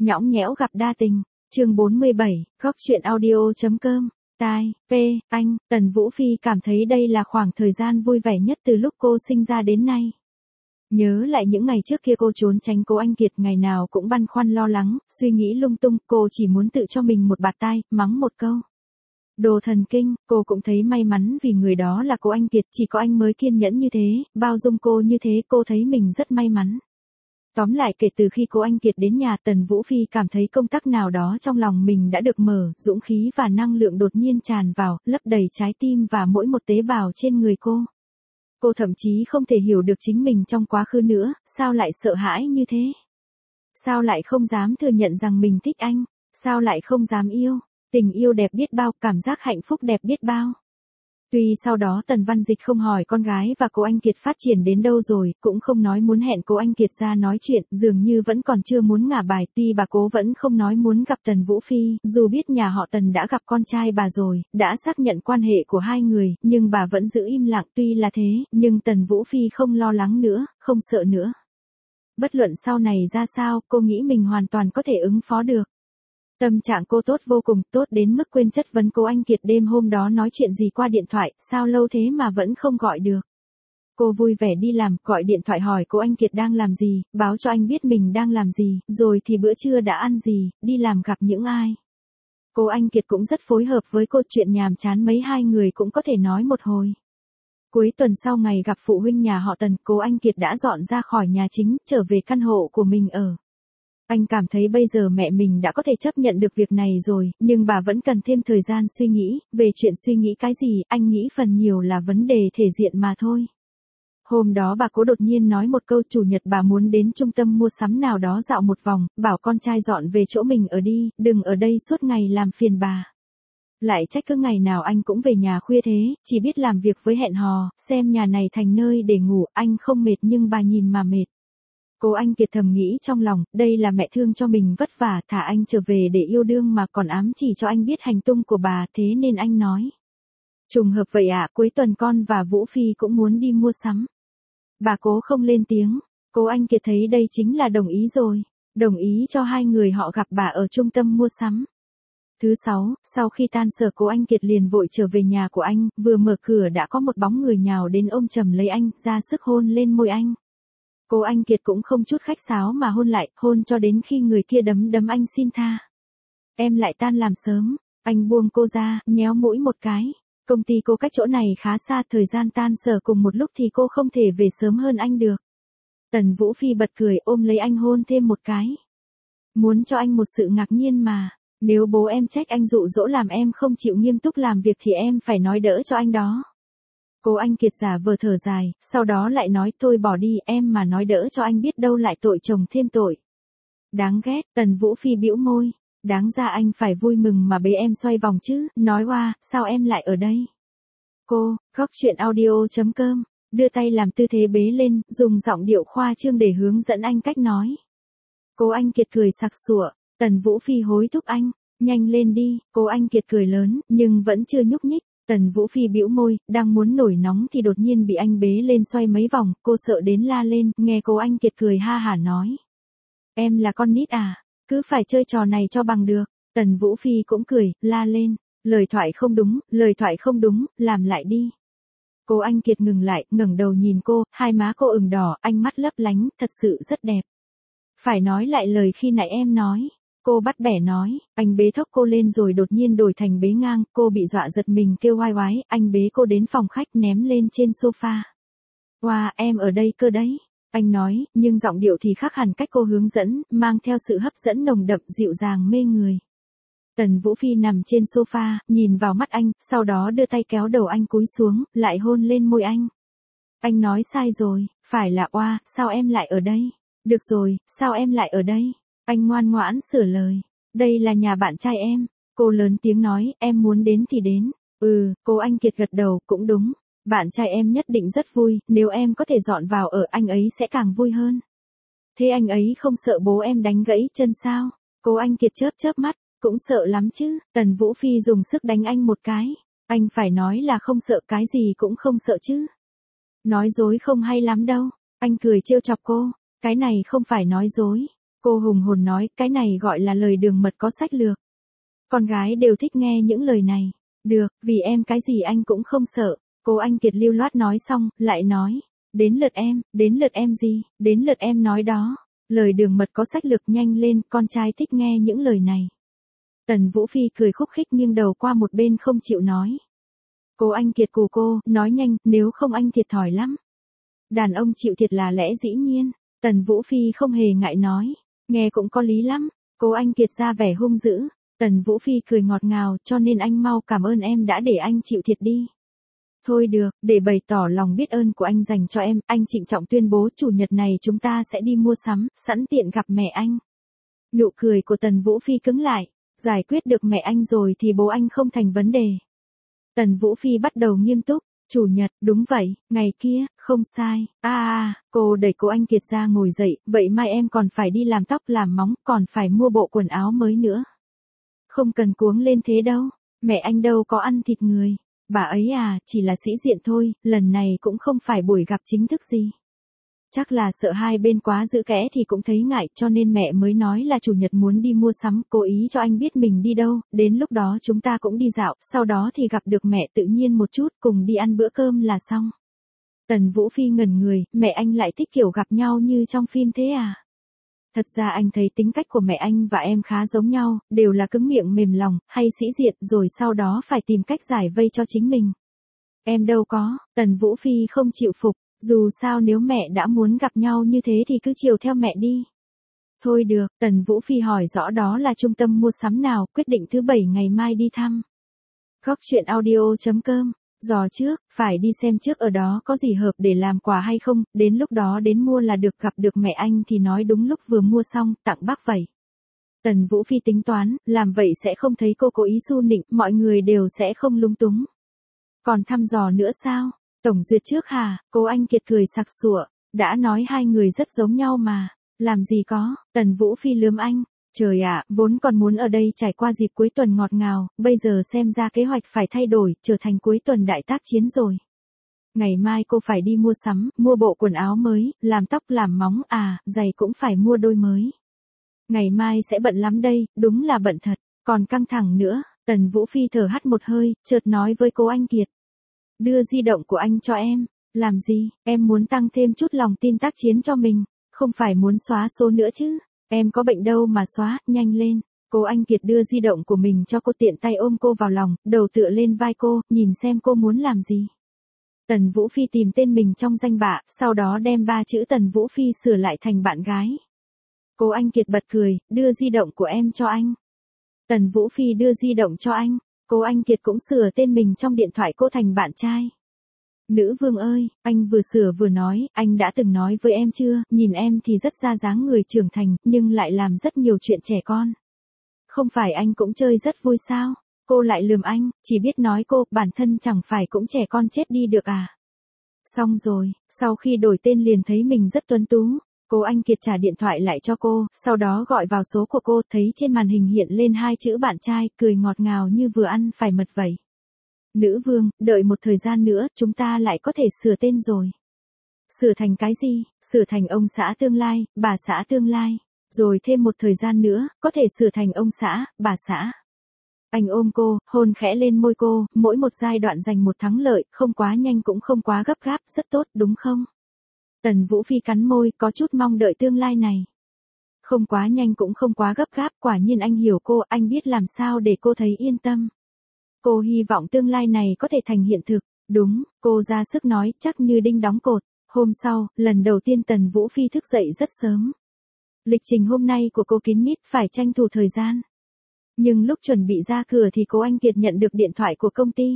Nhõng nhẽo gặp đa tình, chương 47, góc chuyện audio.com, tai, p, anh, Tần Vũ Phi cảm thấy đây là khoảng thời gian vui vẻ nhất từ lúc cô sinh ra đến nay. Nhớ lại những ngày trước kia cô trốn tránh Cố Anh Kiệt, ngày nào cũng băn khoăn lo lắng, suy nghĩ lung tung, cô chỉ muốn tự cho mình một bạt tai, mắng một câu. Đồ thần kinh, cô cũng thấy may mắn vì người đó là Cố Anh Kiệt, chỉ có anh mới kiên nhẫn như thế, bao dung cô như thế, cô thấy mình rất may mắn. Tóm lại kể từ khi Cố Anh Kiệt đến nhà, Tần Vũ Phi cảm thấy công tắc nào đó trong lòng mình đã được mở, dũng khí và năng lượng đột nhiên tràn vào, lấp đầy trái tim và mỗi một tế bào trên người cô. Cô thậm chí không thể hiểu được chính mình trong quá khứ nữa, sao lại sợ hãi như thế? Sao lại không dám thừa nhận rằng mình thích anh? Sao lại không dám yêu? Tình yêu đẹp biết bao, cảm giác hạnh phúc đẹp biết bao. Tuy sau đó Tần Văn Dịch không hỏi con gái và Cố Anh Kiệt phát triển đến đâu rồi, cũng không nói muốn hẹn Cố Anh Kiệt ra nói chuyện, dường như vẫn còn chưa muốn ngả bài. Tuy bà Cố vẫn không nói muốn gặp Tần Vũ Phi, dù biết nhà họ Tần đã gặp con trai bà rồi, đã xác nhận quan hệ của hai người, nhưng bà vẫn giữ im lặng. Tuy là thế, nhưng Tần Vũ Phi không lo lắng nữa, không sợ nữa. Bất luận sau này ra sao, cô nghĩ mình hoàn toàn có thể ứng phó được. Tâm trạng cô tốt vô cùng, tốt đến mức quên chất vấn Cố Anh Kiệt đêm hôm đó nói chuyện gì qua điện thoại, sao lâu thế mà vẫn không gọi được. Cô vui vẻ đi làm, gọi điện thoại hỏi Cố Anh Kiệt đang làm gì, báo cho anh biết mình đang làm gì, rồi thì bữa trưa đã ăn gì, đi làm gặp những ai. Cố Anh Kiệt cũng rất phối hợp với cô, chuyện nhàm chán mấy hai người cũng có thể nói một hồi. Cuối tuần sau ngày gặp phụ huynh nhà họ Tần, Cố Anh Kiệt đã dọn ra khỏi nhà chính, trở về căn hộ của mình ở. Anh cảm thấy bây giờ mẹ mình đã có thể chấp nhận được việc này rồi, nhưng bà vẫn cần thêm thời gian suy nghĩ, về chuyện suy nghĩ cái gì, anh nghĩ phần nhiều là vấn đề thể diện mà thôi. Hôm đó bà Cố đột nhiên nói một câu, chủ nhật bà muốn đến trung tâm mua sắm nào đó dạo một vòng, bảo con trai dọn về chỗ mình ở đi, đừng ở đây suốt ngày làm phiền bà. Lại trách cứ ngày nào anh cũng về nhà khuya thế, chỉ biết làm việc với hẹn hò, xem nhà này thành nơi để ngủ, anh không mệt nhưng bà nhìn mà mệt. Cố Anh Kiệt thầm nghĩ trong lòng, đây là mẹ thương cho mình vất vả, thả anh trở về để yêu đương mà còn ám chỉ cho anh biết hành tung của bà, thế nên anh nói. Trùng hợp vậy ạ, cuối tuần con và Vũ Phi cũng muốn đi mua sắm. Bà Cố không lên tiếng, Cố Anh Kiệt thấy đây chính là đồng ý rồi, đồng ý cho hai người họ gặp bà ở trung tâm mua sắm. Thứ sáu, sau khi tan sở Cố Anh Kiệt liền vội trở về nhà của anh, vừa mở cửa đã có một bóng người nhào đến ôm chầm lấy anh, ra sức hôn lên môi anh. Cố Anh Kiệt cũng không chút khách sáo mà hôn lại, hôn cho đến khi người kia đấm đấm anh xin tha. Em lại tan làm sớm, anh buông cô ra, nhéo mũi một cái. Công ty cô cách chỗ này khá xa, thời gian tan sở cùng một lúc thì cô không thể về sớm hơn anh được. Tần Vũ Phi bật cười ôm lấy anh hôn thêm một cái. Muốn cho anh một sự ngạc nhiên mà, nếu bố em trách anh dụ dỗ làm em không chịu nghiêm túc làm việc thì em phải nói đỡ cho anh đó. Cố Anh Kiệt giả vờ thở dài, sau đó lại nói thôi bỏ đi, em mà nói đỡ cho anh biết đâu lại tội chồng thêm tội. Đáng ghét, Tần Vũ Phi bĩu môi, đáng ra anh phải vui mừng mà bế em xoay vòng chứ, nói oa, sao em lại ở đây? Cô, góc chuyện audio.com, đưa tay làm tư thế bế lên, dùng giọng điệu khoa trương để hướng dẫn anh cách nói. Cố Anh Kiệt cười sặc sụa, Tần Vũ Phi hối thúc anh, nhanh lên đi, Cố Anh Kiệt cười lớn, nhưng vẫn chưa nhúc nhích. Tần Vũ Phi bĩu môi, đang muốn nổi nóng thì đột nhiên bị anh bế lên xoay mấy vòng, cô sợ đến la lên, nghe Cố Anh Kiệt cười ha hả nói. Em là con nít à, cứ phải chơi trò này cho bằng được. Tần Vũ Phi cũng cười, la lên, lời thoại không đúng, làm lại đi. Cố Anh Kiệt ngừng lại, ngẩng đầu nhìn cô, hai má cô ửng đỏ, ánh mắt lấp lánh, thật sự rất đẹp. Phải nói lại lời khi nãy em nói. Cô bắt bẻ nói, anh bế thốc cô lên rồi đột nhiên đổi thành bế ngang, cô bị dọa giật mình kêu oai oái, anh bế cô đến phòng khách ném lên trên sofa. Wow, em ở đây cơ đấy, anh nói, nhưng giọng điệu thì khác hẳn cách cô hướng dẫn, mang theo sự hấp dẫn nồng đậm dịu dàng mê người. Tần Vũ Phi nằm trên sofa, nhìn vào mắt anh, sau đó đưa tay kéo đầu anh cúi xuống, lại hôn lên môi anh. Anh nói sai rồi, phải là oa, sao em lại ở đây? Được rồi, sao em lại ở đây? Anh ngoan ngoãn sửa lời. Đây là nhà bạn trai em. Cô lớn tiếng nói, em muốn đến thì đến. Cố Anh Kiệt gật đầu, cũng đúng. Bạn trai em nhất định rất vui, nếu em có thể dọn vào ở anh ấy sẽ càng vui hơn. Thế anh ấy không sợ bố em đánh gãy chân sao? Cố Anh Kiệt chớp chớp mắt, cũng sợ lắm chứ. Tần Vũ Phi dùng sức đánh anh một cái. Anh phải nói là không sợ, cái gì cũng không sợ chứ. Nói dối không hay lắm đâu. Anh cười trêu chọc cô. Cái này không phải nói dối. Cô hùng hồn nói, cái này gọi là lời đường mật có sách lược. Con gái đều thích nghe những lời này. Được, vì em cái gì anh cũng không sợ. Cô Anh Kiệt lưu loát nói xong, lại nói. Đến lượt em gì, đến lượt em nói đó. Lời đường mật có sách lược, nhanh lên, con trai thích nghe những lời này. Tần Vũ Phi cười khúc khích nghiêng đầu qua một bên không chịu nói. Cô Anh Kiệt cù cô, nói nhanh, nếu không anh thiệt thòi lắm. Đàn ông chịu thiệt là lẽ dĩ nhiên. Tần Vũ Phi không hề ngại nói. Nghe cũng có lý lắm. Cô Anh Kiệt ra vẻ hung dữ. Tần Vũ Phi cười ngọt ngào, cho nên anh mau cảm ơn em đã để anh chịu thiệt đi. Thôi được, để bày tỏ lòng biết ơn của anh dành cho em, anh trịnh trọng tuyên bố chủ nhật này chúng ta sẽ đi mua sắm, sẵn tiện gặp mẹ anh. Nụ cười của Tần Vũ Phi cứng lại. Giải quyết được mẹ anh rồi thì bố anh không thành vấn đề. Tần Vũ Phi bắt đầu nghiêm túc. Chủ nhật, đúng vậy, ngày kia, không sai. Cô đẩy cô Anh Kiệt ra ngồi dậy, vậy mai em còn phải đi làm tóc làm móng, còn phải mua bộ quần áo mới nữa. Không cần cuống lên thế đâu, mẹ anh đâu có ăn thịt người. Bà ấy chỉ là sĩ diện thôi, lần này cũng không phải buổi gặp chính thức gì. Chắc là sợ hai bên quá giữ kẽ thì cũng thấy ngại, cho nên mẹ mới nói là chủ nhật muốn đi mua sắm, cố ý cho anh biết mình đi đâu, đến lúc đó chúng ta cũng đi dạo, sau đó thì gặp được mẹ tự nhiên một chút, cùng đi ăn bữa cơm là xong. Tần Vũ Phi ngẩn người, mẹ anh lại thích kiểu gặp nhau như trong phim thế à? Thật ra anh thấy tính cách của mẹ anh và em khá giống nhau, đều là cứng miệng mềm lòng, hay sĩ diện, rồi sau đó phải tìm cách giải vây cho chính mình. Em đâu có, Tần Vũ Phi không chịu phục. Dù sao nếu mẹ đã muốn gặp nhau như thế thì cứ chiều theo mẹ đi. Thôi được, Tần Vũ Phi hỏi rõ đó là trung tâm mua sắm nào, quyết định thứ 7 ngày mai đi thăm. Góc chuyện audio.com, dò trước, phải đi xem trước ở đó có gì hợp để làm quà hay không, đến lúc đó đến mua là được, gặp được mẹ anh thì nói đúng lúc vừa mua xong, tặng bác vậy. Tần Vũ Phi tính toán, làm vậy sẽ không thấy cô cố ý su nịnh, mọi người đều sẽ không lung túng. Còn thăm dò nữa sao? Tổng duyệt trước hả? Cô Anh Kiệt cười sặc sụa, đã nói hai người rất giống nhau mà, làm gì có, Tần Vũ Phi lườm anh, trời ạ, vốn còn muốn ở đây trải qua dịp cuối tuần ngọt ngào, bây giờ xem ra kế hoạch phải thay đổi, trở thành cuối tuần đại tác chiến rồi. Ngày mai cô phải đi mua sắm, mua bộ quần áo mới, làm tóc làm móng, giày cũng phải mua đôi mới. Ngày mai sẽ bận lắm đây, đúng là bận thật, còn căng thẳng nữa, Tần Vũ Phi thở hắt một hơi, chợt nói với cô Anh Kiệt. Đưa di động của anh cho em. Làm gì, em muốn tăng thêm chút lòng tin tác chiến cho mình, không phải muốn xóa số nữa chứ. Em có bệnh đâu mà xóa, nhanh lên. Cô Anh Kiệt đưa di động của mình cho cô, tiện tay ôm cô vào lòng, đầu tựa lên vai cô, nhìn xem cô muốn làm gì. Tần Vũ Phi tìm tên mình trong danh bạ, sau đó đem 3 chữ Tần Vũ Phi sửa lại thành bạn gái. Cô Anh Kiệt bật cười, đưa di động của em cho anh. Tần Vũ Phi đưa di động cho anh. Cô Anh Kiệt cũng sửa tên mình trong điện thoại cô thành bạn trai. Nữ vương ơi, anh vừa sửa vừa nói, anh đã từng nói với em chưa, nhìn em thì rất ra dáng người trưởng thành, nhưng lại làm rất nhiều chuyện trẻ con. Không phải anh cũng chơi rất vui sao? Cô lại lườm anh, chỉ biết nói cô, bản thân chẳng phải cũng trẻ con chết đi được à? Xong rồi, sau khi đổi tên liền thấy mình rất tuấn tú. Cô Anh Kiệt trả điện thoại lại cho cô, sau đó gọi vào số của cô, thấy trên màn hình hiện lên 2 chữ bạn trai, cười ngọt ngào như vừa ăn phải mật vậy. Nữ vương, đợi một thời gian nữa, chúng ta lại có thể sửa tên rồi. Sửa thành cái gì? Sửa thành ông xã tương lai, bà xã tương lai. Rồi thêm một thời gian nữa, có thể sửa thành ông xã, bà xã. Anh ôm cô, hôn khẽ lên môi cô, mỗi một giai đoạn giành một thắng lợi, không quá nhanh cũng không quá gấp gáp, rất tốt, đúng không? Tần Vũ Phi cắn môi, có chút mong đợi tương lai này. Không quá nhanh cũng không quá gấp gáp, quả nhiên anh hiểu cô, anh biết làm sao để cô thấy yên tâm. Cô hy vọng tương lai này có thể thành hiện thực. Đúng, cô ra sức nói, chắc như đinh đóng cột. Hôm sau, lần đầu tiên Tần Vũ Phi thức dậy rất sớm. Lịch trình hôm nay của cô kín mít, phải tranh thủ thời gian. Nhưng lúc chuẩn bị ra cửa thì cô Anh Kiệt nhận được điện thoại của công ty.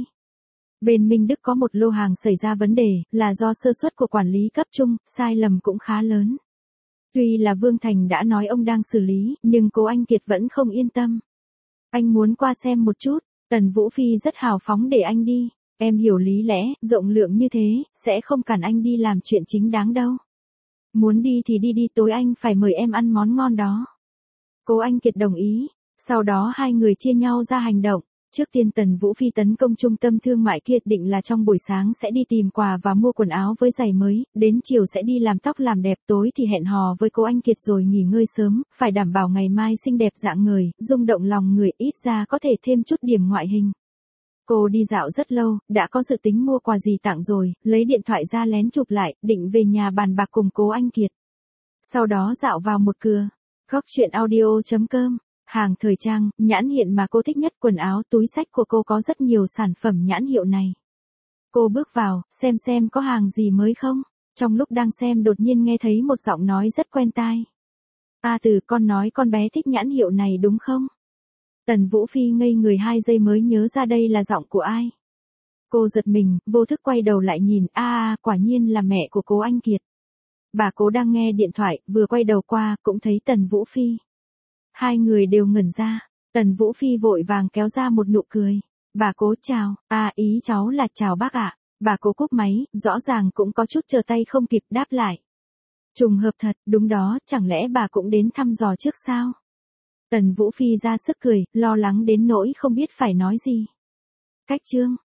Bên Minh Đức có một lô hàng xảy ra vấn đề, là do sơ suất của quản lý cấp trung, sai lầm cũng khá lớn. Tuy là Vương Thành đã nói ông đang xử lý, nhưng cô Anh Kiệt vẫn không yên tâm. Anh muốn qua xem một chút, Tần Vũ Phi rất hào phóng để anh đi. Em hiểu lý lẽ, rộng lượng như thế, sẽ không cản anh đi làm chuyện chính đáng đâu. Muốn đi thì đi đi, tối anh phải mời em ăn món ngon đó. Cô Anh Kiệt đồng ý, sau đó hai người chia nhau ra hành động. Trước tiên Tần Vũ Phi tấn công trung tâm thương mại kia, định là trong buổi sáng sẽ đi tìm quà và mua quần áo với giày mới, đến chiều sẽ đi làm tóc làm đẹp, tối thì hẹn hò với cô Anh Kiệt rồi nghỉ ngơi sớm, phải đảm bảo ngày mai xinh đẹp rạng ngời, rung động lòng người, ít ra có thể thêm chút điểm ngoại hình. Cô đi dạo rất lâu, đã có dự tính mua quà gì tặng rồi, lấy điện thoại ra lén chụp lại, định về nhà bàn bạc cùng cố Anh Kiệt. Sau đó dạo vào một cửa. Góc chuyện audio.com. Hàng thời trang, nhãn hiện mà cô thích nhất, quần áo, túi xách của cô có rất nhiều sản phẩm nhãn hiệu này. Cô bước vào, xem có hàng gì mới không. Trong lúc đang xem đột nhiên nghe thấy một giọng nói rất quen tai. A Từ, con nói con bé thích nhãn hiệu này đúng không? Tần Vũ Phi ngây người 2 giây mới nhớ ra đây là giọng của ai. Cô giật mình, vô thức quay đầu lại nhìn, quả nhiên là mẹ của cố Anh Kiệt. Bà cố đang nghe điện thoại, vừa quay đầu qua, cũng thấy Tần Vũ Phi. Hai người đều ngẩn ra, Tần Vũ Phi vội vàng kéo ra một nụ cười. Bà cố chào, ý cháu là chào bác ạ. Bà cố cúp máy, rõ ràng cũng có chút chờ tay không kịp đáp lại. Trùng hợp thật, đúng đó, chẳng lẽ bà cũng đến thăm dò trước sao? Tần Vũ Phi ra sức cười, lo lắng đến nỗi không biết phải nói gì. Cách chương